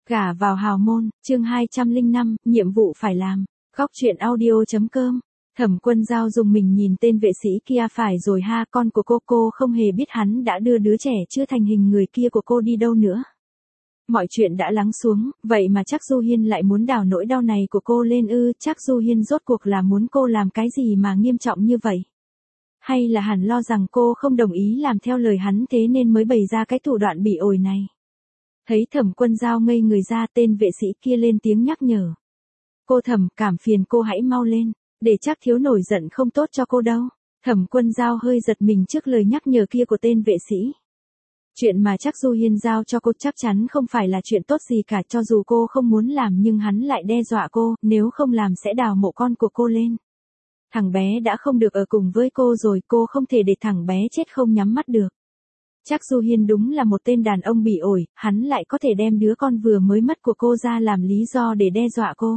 Gả vào hào môn, chương 205, nhiệm vụ phải làm. Góc truyện audio.com. Thẩm Quân Giao dùng mình nhìn tên vệ sĩ kia, phải rồi ha, con của cô không hề biết hắn đã đưa đứa trẻ chưa thành hình người kia của cô đi đâu nữa. Mọi chuyện đã lắng xuống, vậy mà chắc Du Hiên lại muốn đào nỗi đau này của cô lên ư? Chắc Du Hiên rốt cuộc là muốn cô làm cái gì mà nghiêm trọng như vậy? Hay là hẳn lo rằng cô không đồng ý làm theo lời hắn, thế nên mới bày ra cái thủ đoạn bỉ ổi này? Thấy Thẩm Quân Giao ngây người ra, tên vệ sĩ kia lên tiếng nhắc nhở. Cô Thẩm, cảm phiền cô hãy mau lên, để chắc thiếu nổi giận không tốt cho cô đâu. Thẩm Quân Giao hơi giật mình trước lời nhắc nhở kia của tên vệ sĩ. Chuyện mà chắc Du Hiên giao cho cô chắc chắn không phải là chuyện tốt gì cả, cho dù cô không muốn làm nhưng hắn lại đe dọa cô, nếu không làm sẽ đào mộ con của cô lên. Thằng bé đã không được ở cùng với cô rồi, cô không thể để thằng bé chết không nhắm mắt được. Chắc Du Hiên đúng là một tên đàn ông bỉ ổi, hắn lại có thể đem đứa con vừa mới mất của cô ra làm lý do để đe dọa cô.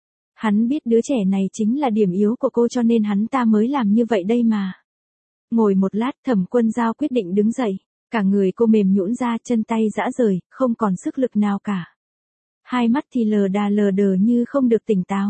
Hắn biết đứa trẻ này chính là điểm yếu của cô cho nên hắn ta mới làm như vậy đây mà. Ngồi một lát, Thẩm Quân Giao quyết định đứng dậy. Cả người cô mềm nhũn ra, chân tay rã rời, không còn sức lực nào cả. Hai mắt thì lờ đờ như không được tỉnh táo.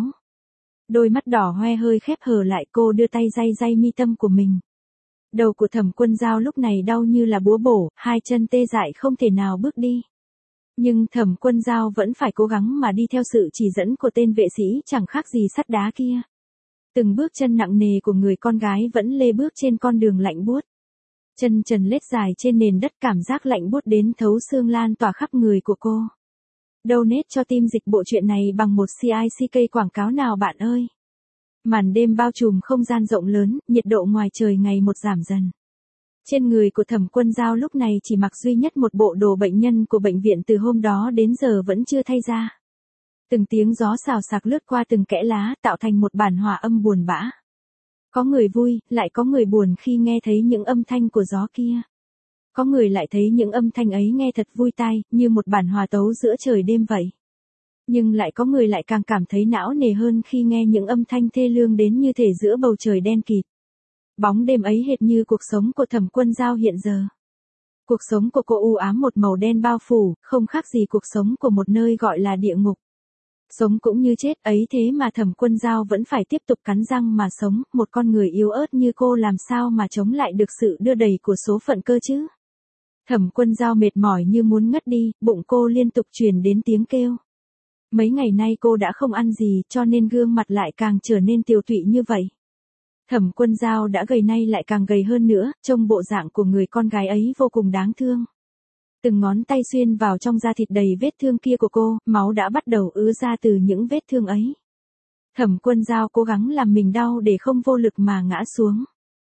Đôi mắt đỏ hoe hơi khép hờ lại, cô đưa tay day mi tâm của mình. Đầu của Thẩm Quân Giao lúc này đau như là búa bổ, hai chân tê dại không thể nào bước đi. Nhưng Thẩm Quân Giao vẫn phải cố gắng mà đi theo sự chỉ dẫn của tên vệ sĩ chẳng khác gì sắt đá kia. Từng bước chân nặng nề của người con gái vẫn lê bước trên con đường lạnh buốt. Chân trần lết dài trên nền đất, cảm giác lạnh buốt đến thấu xương lan tỏa khắp người của cô. Donate cho team dịch bộ truyện này bằng một CICK quảng cáo nào bạn ơi. Màn đêm bao trùm không gian rộng lớn, nhiệt độ ngoài trời ngày một giảm dần. Trên người của Thẩm Quân Giao lúc này chỉ mặc duy nhất một bộ đồ bệnh nhân của bệnh viện từ hôm đó đến giờ vẫn chưa thay ra. Từng tiếng gió xào xạc lướt qua từng kẽ lá, tạo thành một bản hòa âm buồn bã. Có người vui, lại có người buồn khi nghe thấy những âm thanh của gió kia. Có người lại thấy những âm thanh ấy nghe thật vui tai, như một bản hòa tấu giữa trời đêm vậy. Nhưng lại có người lại càng cảm thấy não nề hơn khi nghe những âm thanh thê lương đến như thể giữa bầu trời đen kịt. Bóng đêm ấy hệt như cuộc sống của Thẩm Quân Giao hiện giờ. Cuộc sống của cô u ám một màu đen bao phủ, không khác gì cuộc sống của một nơi gọi là địa ngục. Sống cũng như chết ấy, thế mà Thẩm Quân Giao vẫn phải tiếp tục cắn răng mà sống, một con người yếu ớt như cô làm sao mà chống lại được sự đưa đẩy của số phận cơ chứ? Thẩm Quân Giao mệt mỏi như muốn ngất đi, bụng cô liên tục truyền đến tiếng kêu. Mấy ngày nay cô đã không ăn gì cho nên gương mặt lại càng trở nên tiều tụy như vậy. Thẩm Quân Giao đã gầy nay lại càng gầy hơn nữa, trông bộ dạng của người con gái ấy vô cùng đáng thương. Từng ngón tay xuyên vào trong da thịt đầy vết thương kia của cô, máu đã bắt đầu ứa ra từ những vết thương ấy. Thẩm Quân Giao cố gắng làm mình đau để không vô lực mà ngã xuống.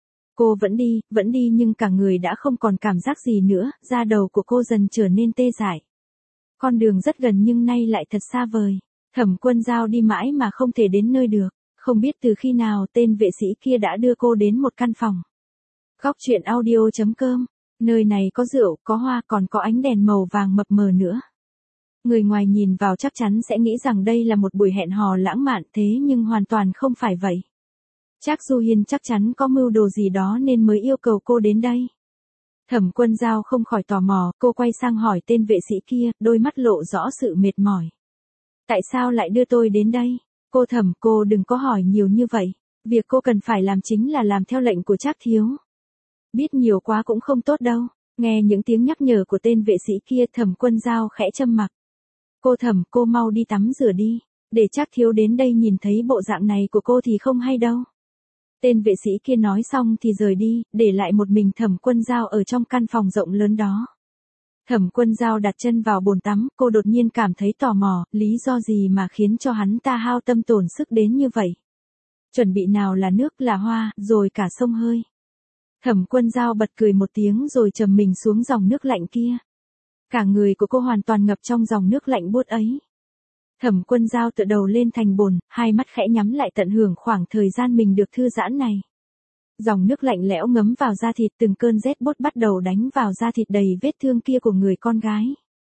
Cô vẫn đi nhưng cả người đã không còn cảm giác gì nữa, da đầu của cô dần trở nên tê dại. Con đường rất gần nhưng nay lại thật xa vời. Thẩm Quân Giao đi mãi mà không thể đến nơi được. Không biết từ khi nào tên vệ sĩ kia đã đưa cô đến một căn phòng. Góc truyện audio.com. Nơi này có rượu, có hoa, còn có ánh đèn màu vàng mập mờ nữa. Người ngoài nhìn vào chắc chắn sẽ nghĩ rằng đây là một buổi hẹn hò lãng mạn, thế nhưng hoàn toàn không phải vậy. Chắc Du Hiên chắc chắn có mưu đồ gì đó nên mới yêu cầu cô đến đây. Thẩm Quân Giao không khỏi tò mò, cô quay sang hỏi tên vệ sĩ kia, đôi mắt lộ rõ sự mệt mỏi. Tại sao lại đưa tôi đến đây? Cô Thẩm, cô đừng có hỏi nhiều như vậy. Việc cô cần phải làm chính là làm theo lệnh của Trác thiếu. Biết nhiều quá cũng không tốt đâu. Nghe những tiếng nhắc nhở của tên vệ sĩ kia, Thẩm Quân Giao khẽ châm mặc. Cô Thẩm, cô mau đi tắm rửa đi. Để Trác thiếu đến đây nhìn thấy bộ dạng này của cô thì không hay đâu. Tên vệ sĩ kia nói xong thì rời đi, để lại một mình Thẩm Quân Giao ở trong căn phòng rộng lớn đó. Thẩm Quân Giao đặt chân vào bồn tắm, cô đột nhiên cảm thấy tò mò, lý do gì mà khiến cho hắn ta hao tâm tổn sức đến như vậy. Chuẩn bị nào là nước, là hoa, rồi cả xông hơi. Thẩm Quân Giao bật cười một tiếng rồi trầm mình xuống dòng nước lạnh kia. Cả người của cô hoàn toàn ngập trong dòng nước lạnh buốt ấy. Thẩm Quân Giao tựa đầu lên thành bồn, hai mắt khẽ nhắm lại tận hưởng khoảng thời gian mình được thư giãn này. Dòng nước lạnh lẽo ngấm vào da thịt, từng cơn rét buốt bắt đầu đánh vào da thịt đầy vết thương kia của người con gái.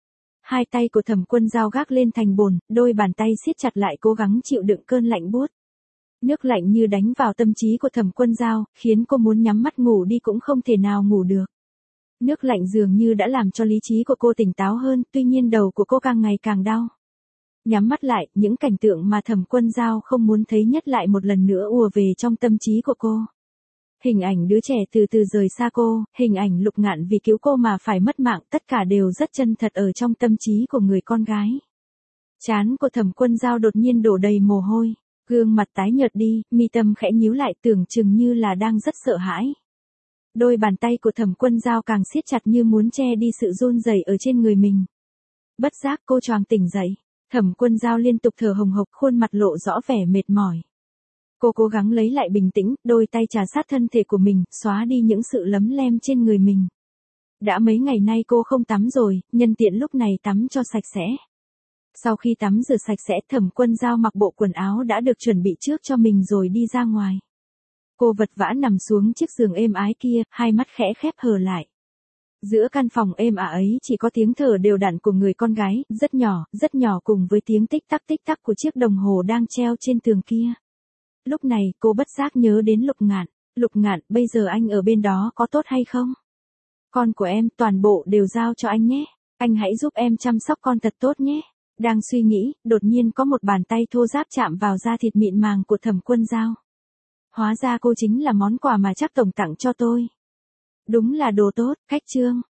Hai tay của Thẩm Quân Giao gác lên thành bồn, đôi bàn tay siết chặt lại cố gắng chịu đựng cơn lạnh buốt. Nước lạnh như đánh vào tâm trí của Thẩm Quân Giao, khiến cô muốn nhắm mắt ngủ đi cũng không thể nào ngủ được. Nước lạnh dường như đã làm cho lý trí của cô tỉnh táo hơn, tuy nhiên đầu của cô càng ngày càng đau. Nhắm mắt lại, những cảnh tượng mà Thẩm Quân Dao không muốn thấy nhất lại một lần nữa ùa về trong tâm trí của cô. Hình ảnh đứa trẻ từ từ rời xa cô, hình ảnh Lục Ngạn vì cứu cô mà phải mất mạng, tất cả đều rất chân thật ở trong tâm trí của người con gái. Trán của Thẩm Quân Dao đột nhiên đổ đầy mồ hôi, gương mặt tái nhợt đi, mi tâm khẽ nhíu lại tưởng chừng như là đang rất sợ hãi. Đôi bàn tay của Thẩm Quân Dao càng siết chặt như muốn che đi sự run rẩy ở trên người mình. Bất giác cô choàng tỉnh dậy, Thẩm Quân Dao liên tục thở hồng hộc, khuôn mặt lộ rõ vẻ mệt mỏi. Cô cố gắng lấy lại bình tĩnh, đôi tay trà sát thân thể của mình, xóa đi những sự lấm lem trên người mình. Đã mấy ngày nay cô không tắm rồi, nhân tiện lúc này tắm cho sạch sẽ. Sau khi tắm rửa sạch sẽ, Thẩm Quân Dao mặc bộ quần áo đã được chuẩn bị trước cho mình rồi đi ra ngoài. Cô vật vã nằm xuống chiếc giường êm ái kia, hai mắt khẽ khép hờ lại. Giữa căn phòng êm ả ấy chỉ có tiếng thở đều đặn của người con gái, rất nhỏ cùng với tiếng tích tắc của chiếc đồng hồ đang treo trên tường kia. Lúc này cô bất giác nhớ đến Lục Ngạn. Lục Ngạn, bây giờ anh ở bên đó có tốt hay không? Con của em toàn bộ đều giao cho anh nhé. Anh hãy giúp em chăm sóc con thật tốt nhé. Đang suy nghĩ, đột nhiên có một bàn tay thô ráp chạm vào da thịt mịn màng của Thẩm Quân Dao. Hóa ra cô chính là món quà mà Trác tổng tặng cho tôi. Đúng là đồ tốt, Khách Trương.